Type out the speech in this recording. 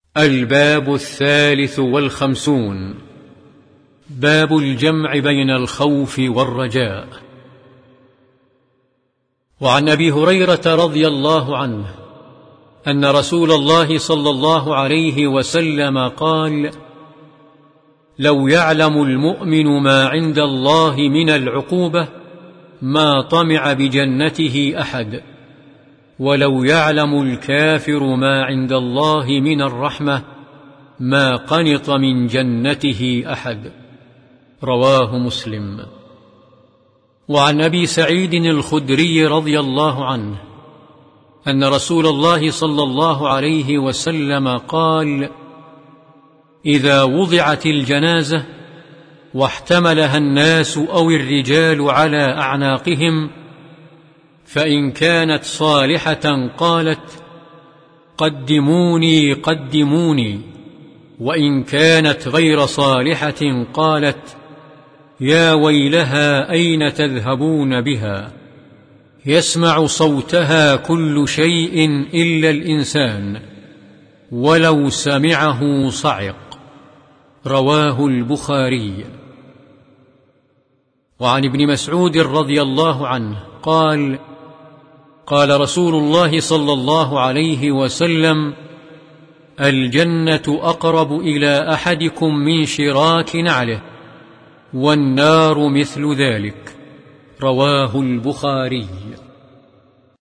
الباب 53 باب الجمع بين الخوف والرجاء. وعن أبي هريرة رضي الله عنه أن رسول الله صلى الله عليه وسلم قال: لو يعلم المؤمن ما عند الله من العقوبة ما طمع بجنته أحد، ولو يعلم الكافر ما عند الله من الرحمة ما قنط من جنته أحد. رواه مسلم. وعن أبي سعيد الخدري رضي الله عنه أن رسول الله صلى الله عليه وسلم قال: إذا وضعت الجنازة واحتملها الناس أو الرجال على أعناقهم، فإن كانت صالحة قالت: قدموني قدموني، وإن كانت غير صالحة قالت: يا ويلها أين تذهبون بها؟ يسمع صوتها كل شيء إلا الإنسان، ولو سمعه صعق. رواه البخاري. وعن ابن مسعود رضي الله عنه قال: قال رسول الله صلى الله عليه وسلم: الجنة أقرب إلى أحدكم من شراك نعله، والنار مثل ذلك. رواه البخاري.